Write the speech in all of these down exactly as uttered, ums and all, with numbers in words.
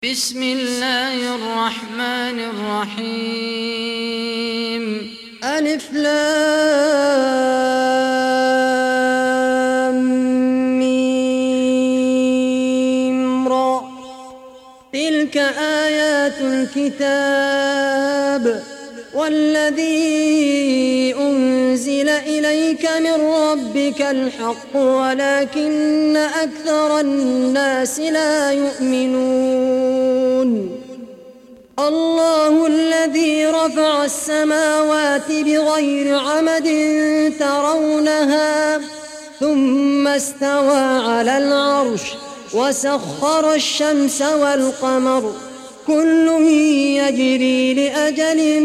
بسم الله الرحمن الرحيم. ألف لام ميم را. تلك آيات الكتاب والذي أنزل إليك من ربك الحق ولكن أكثر الناس لا يؤمنون. الله الذي رفع السماوات بغير عمد ترونها ثم استوى على العرش وسخر الشمس والقمر كل يجري لأجل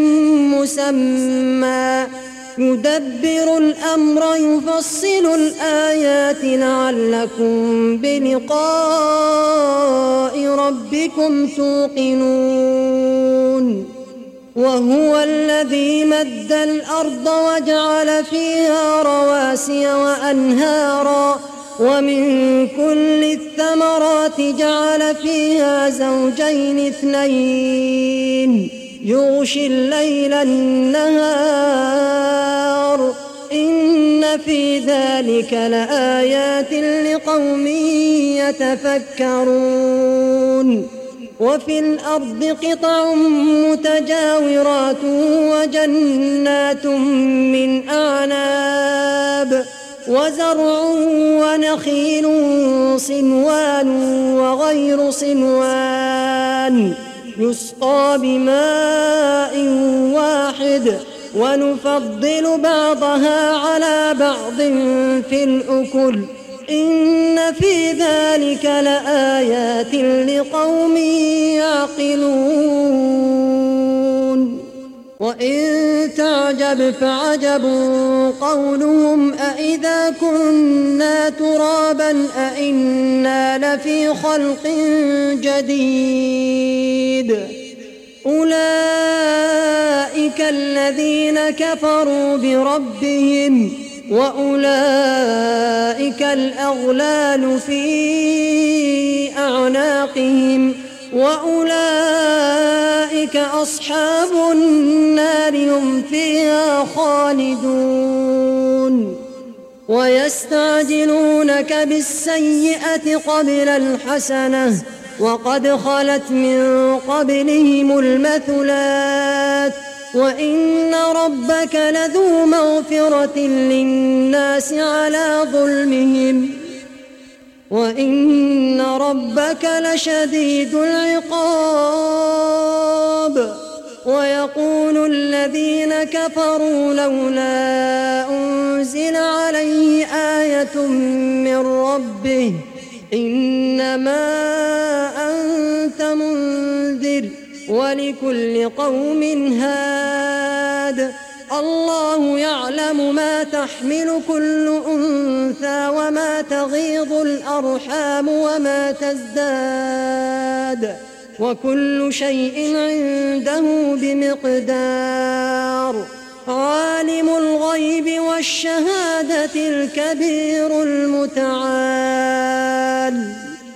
مسمى يدبر الأمر يفصل الآيات لعلكم بلقاء ربكم توقنون. وهو الذي مد الأرض وجعل فيها رواسي وأنهارا ومن كل الثمرات جعل فيها زوجين اثنين يغشي الليل النهار إن في ذلك لآيات لقوم يتفكرون. وفي الأرض قطع متجاورات وجنات من أعناب وزرع ونخيل صنوان وغير صنوان يسقى بماء واحد ونفضل بعضها على بعض في الأكل إن في ذلك لآيات لقوم يعقلون. وإن تعجب فعجب قولهم أإذا كنا ترابا أإنا لفي خلق جديد أولئك الذين كفروا بربهم وأولئك الأغلال في أعناقهم وأولئك أصحاب النار هم فيها خالدون. ويستعجلونك بالسيئة قبل الحسنة وقد خلت من قبلهم المثلات وإن ربك لذو مغفرة للناس على ظلمهم وإن ربك لشديد العقاب. ويقول الذين كفروا لولا أنزل عليه آية من ربه إنما أنت منذر ولكل قوم هاد الله يعلم ما تحمل كل أنثى وما تغيض الأرحام وما تزداد وكل شيء عنده بمقدار. عالم الغيب والشهادة الكبير المتعال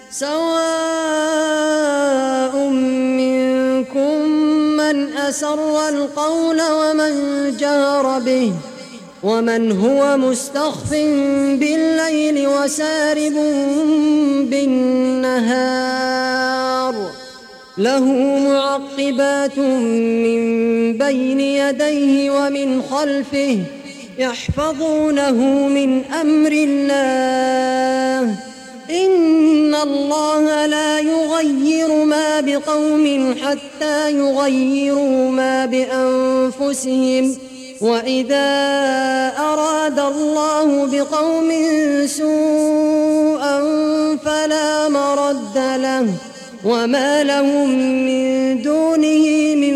سواء منكم من أسر القول ومن جهر به ومن هو مستخف بالليل وسارب بالنهار له معقبات من بين يديه ومن خلفه يحفظونه من أمر الله إن الله لا يغير ما بقوم حتى يغيروا ما بأنفسهم وإذا أراد الله بقوم سوءا فلا مرد له وما لهم من دونه من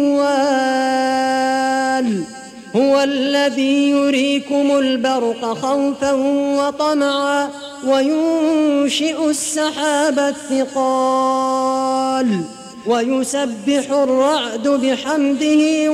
وال. هو الذي يريكم البرق خوفا وطمعا وينشئ السحاب الثقال ويسبح الرعد بحمده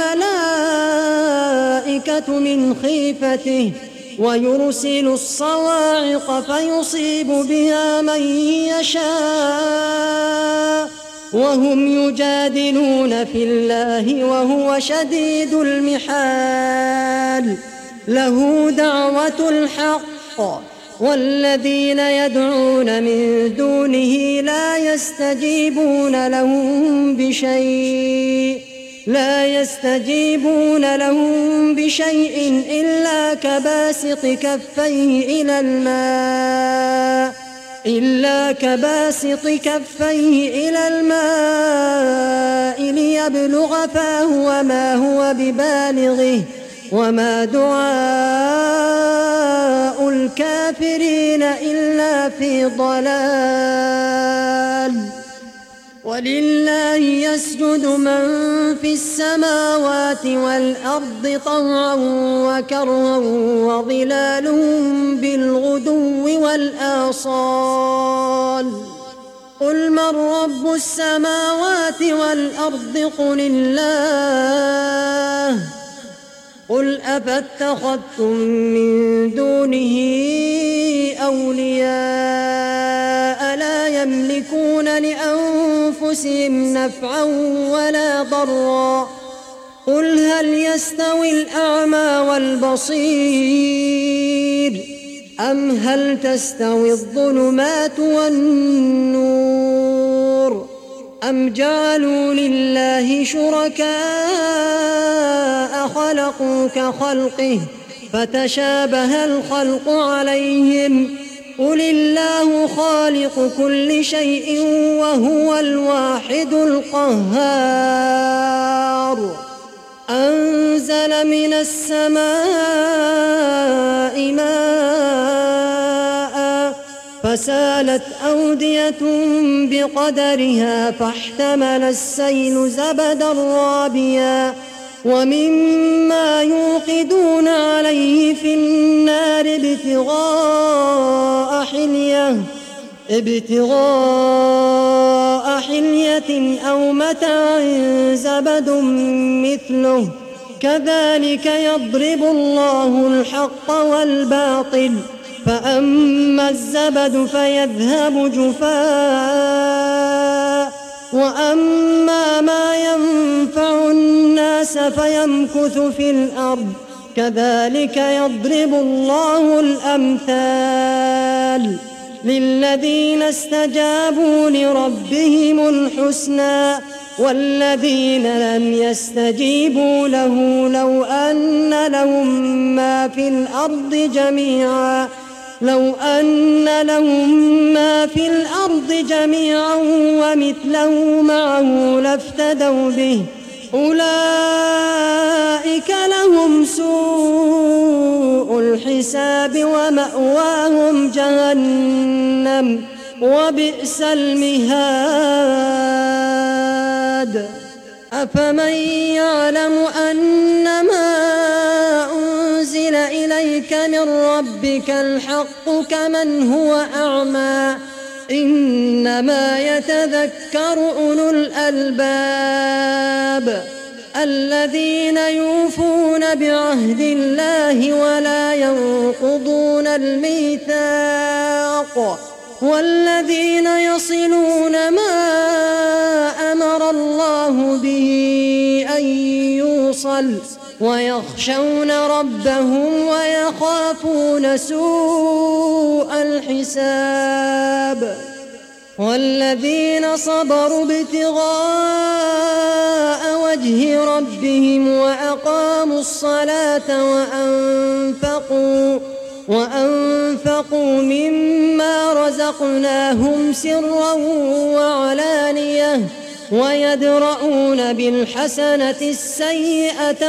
والملائكة من خيفته ويرسل الصواعق فيصيب بها من يشاء وهم يجادلون في الله وهو شديد المحال. له دعوة الحق والذين يدعون من دونه لا يستجيبون لهم بشيء لا يستجيبون لهم بشيء إلا كباسط كفيه إلى الماء إلا كباسط كفيه إلى الماء ليبلغ فاه وما هو ببالغه وما دعاء الكافرين إلا في ضلال. ولله يسجد من في السماوات والأرض طوعا وكرها وظلالهم بالغدو والآصال. قل من رب السماوات والأرض قل الله. قل أفاتخذتم من دونه أولياء لا يملكون لأنفسهم نفعا ولا ضرا. قل هل يستوي الأعمى والبصير أم هل تستوي الظلمات والنور أم جعلوا لله شركاء خلقوا كخلقه فتشابه الخلق عليهم. قل الله خالق كل شيء وهو الواحد القهار. أنزل من السماء ماء فسالت أودية بقدرها فاحتمل السيل زبدا رابيا ومما يوقدون عليه في النار ابتغاء حلية ابتغاء حلية أو متاع زبد مثله كذلك يضرب الله الحق والباطل. فأما الزبد فيذهب جفاء وأما ما ينفع الناس فيمكث في الأرض كذلك يضرب الله الأمثال. للذين استجابوا لربهم الحسنى والذين لم يستجيبوا له لو أن لهم ما في الأرض جميعا لو أن لهم ما في الأرض جميعا ومثله معه لافتدوا به أولئك لهم سوء الحساب ومأواهم جهنم وبئس المهاد. أفمن يعلم أنما أنزل إليك من ربك الحق كمن هو أعمى إنما يتذكر أولو الألباب الذين يوفون بعهد الله ولا ينقضون الميثاق والذين يصلون ما أمر الله به أن يوصل ويخشون ربهم ويخافون سوء الحساب. والذين صبروا ابتغاء وجه ربهم وأقاموا الصلاة وأنفقوا وأنفقوا مما رزقناهم سرا وعلانية ويدرؤون بالحسنة السيئة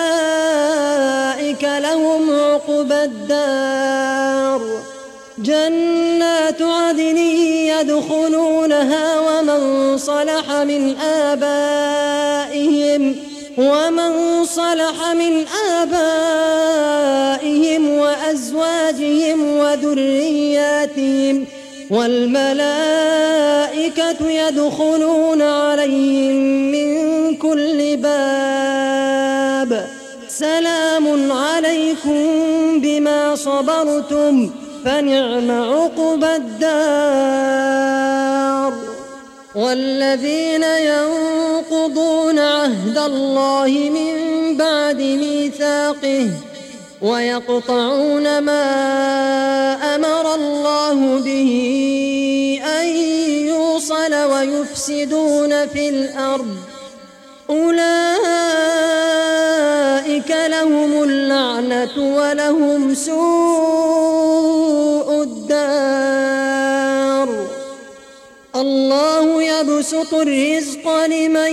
أولئك لهم عقبى الدار. جنات عدن يدخلونها ومن صلح من آبائهم ومن صلح من آبائهم وأزواجهم وذرياتهم والملائكة يدخلون عليهم من كل باب سلام عليكم بما صبرتم فنعم عقبى الدار. والذين ينقضون عهد الله من بعد ميثاقه ويقطعون ما أمر الله به أن يوصل ويفسدون في الأرض أولئك لهم اللعنة ولهم سوء الدار. الله يبسط الرزق لمن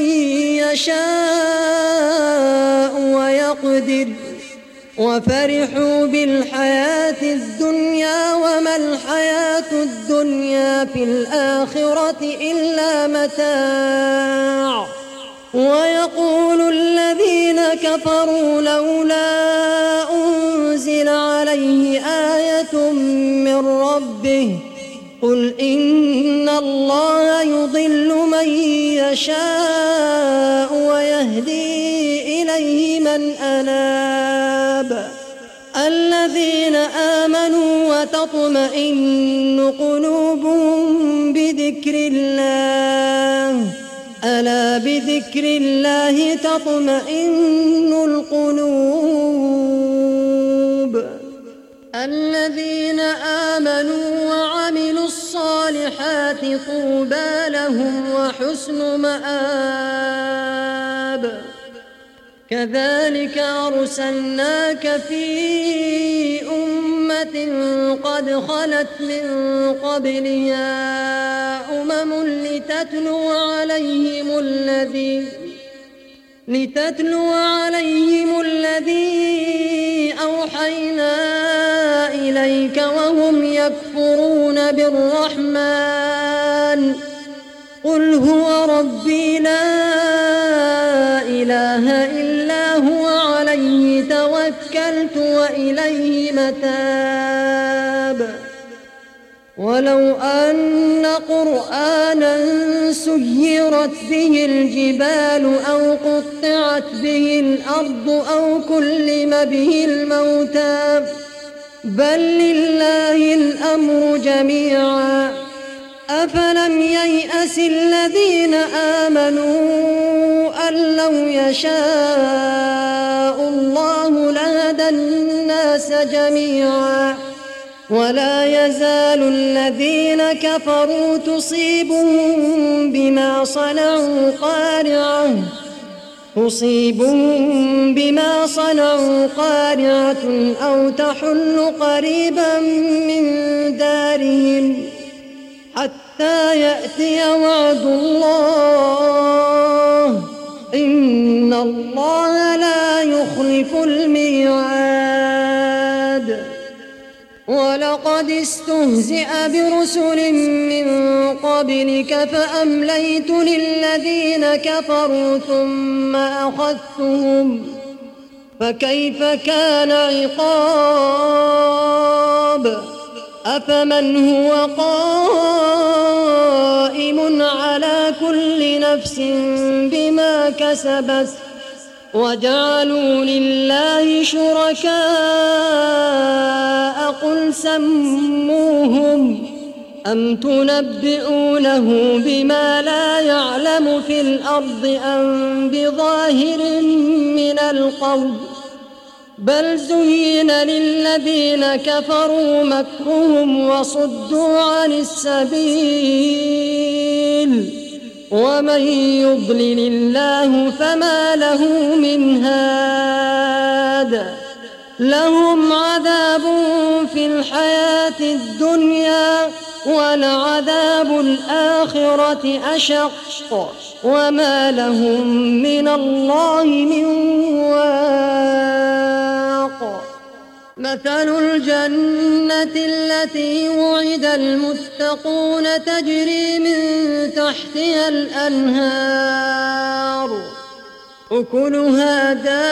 يشاء ويقدر وفرحوا بالحياة الدنيا وما الحياة الدنيا في الآخرة إلا متاع. ويقول الذين كفروا لولا أنزل عليه آية من ربه قل إن الله يضل من يشاء ويهدي إليه من أناب. الذين آمنوا وتطمئن قلوبهم بذكر الله ألا بذكر الله تطمئن القلوب. الذين آمنوا وعملوا الصالحات طوبى لهم وحسن مآب. كذلك أرسلناك في أمة قد خلت من قبلها أمم لتتلو عليهم الذي لتتلو عليهم الذي أوحينا إليك وهم يكفرون بالرحمن قل هو ربي لا إله إلا هو عليه توكلت وإليه متاب. ولو أن قرآنا سيرت به الجبال أو قطعت به الأرض أو كلم به الموتى بل لله الأمر جميعا أفلم ييأس الذين آمنوا أن لو يشاء الله لهدى الناس جميعا ولا يزال الذين كفروا تصيبهم بما صنعوا قارعة تصيبهم بما صنعوا قارعة أو تحل قريبا من دارهم حتى يأتي وعد الله إن الله لا يخلف الميعاد. ولقد استهزئ برسل من قبلك فأمليت للذين كفروا ثم أخذتهم فكيف كان عقاب. أفمن هو قائم على كل نفس بما كسبت وجعلوا لله شركاء قل سموهم أم تنبئونه بما لا يعلم في الأرض أم بظاهر من القول بل زين للذين كفروا مكرهم وصدوا عن السبيل ومن يضلل الله فما له من هاد. لهم عذاب في الحياة الدنيا ولعذاب الآخرة أشق وما لهم من الله من واق. مثل الجنة التي وعد المتقون تجري من تحتها الأنهار أكلها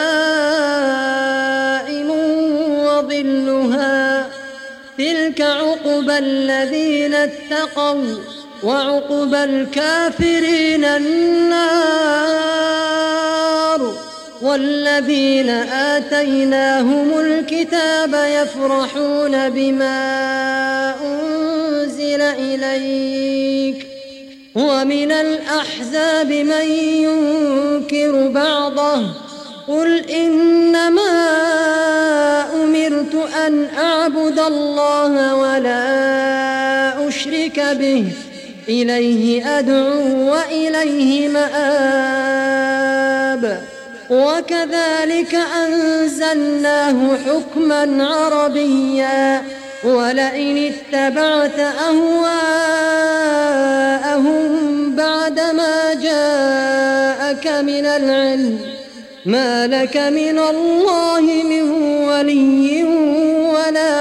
دائم وظلها تلك عقبى الذين اتقوا وعقبى الكافرين النار. والذين آتيناهم الكتاب يفرحون بما أنزل إليك ومن الأحزاب من ينكر بعضه قل إنما أمرت أن أعبد الله ولا أشرك به إليه أدعو وإليه مآب وكذلك أنزلناه حكما عربيا ولئن اتبعت أهواءهم بعدما جاءك من العلم ما لك من الله من ولي ولا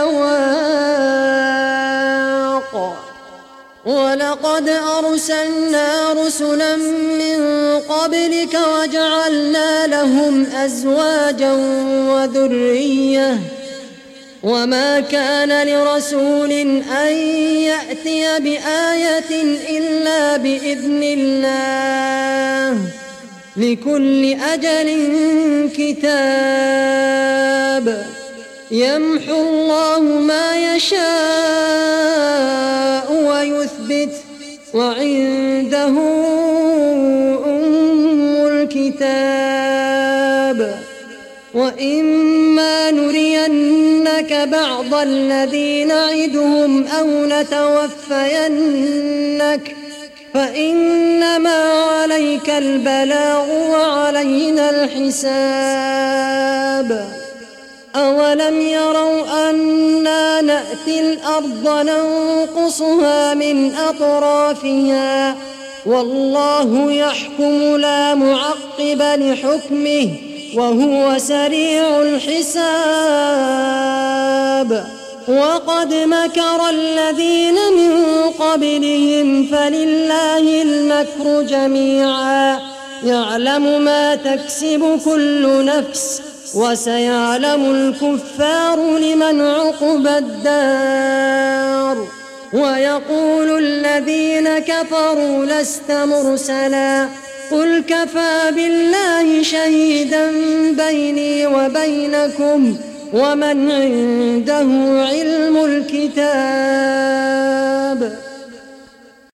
واق ولقد أرسلنا رسلا من قبلك وجعلنا لهم أزواجا وذرية وما كان لرسول أن يأتي بآية إلا بإذن الله لكل أجل كتاب يمحو الله ما يشاء ويثبت وعنده أم الكتاب وإما نرينك بعض الذي نعدهم أو نتوفينك فإنما عليك البلاغ وعلينا الحساب أولم يروا أنا نأتي الأرض ننقصها من أطرافها والله يحكم لا معقب لحكمه وهو سريع الحساب وقد مكر الذين من قبلهم فلله المكر جميعا يعلم ما تكسب كل نفس وسيعلم الكفار لمن عقبى الدار ويقول الذين كفروا لست مرسلا قل كفى بالله شهيدا بيني وبينكم ومن عنده علم الكتاب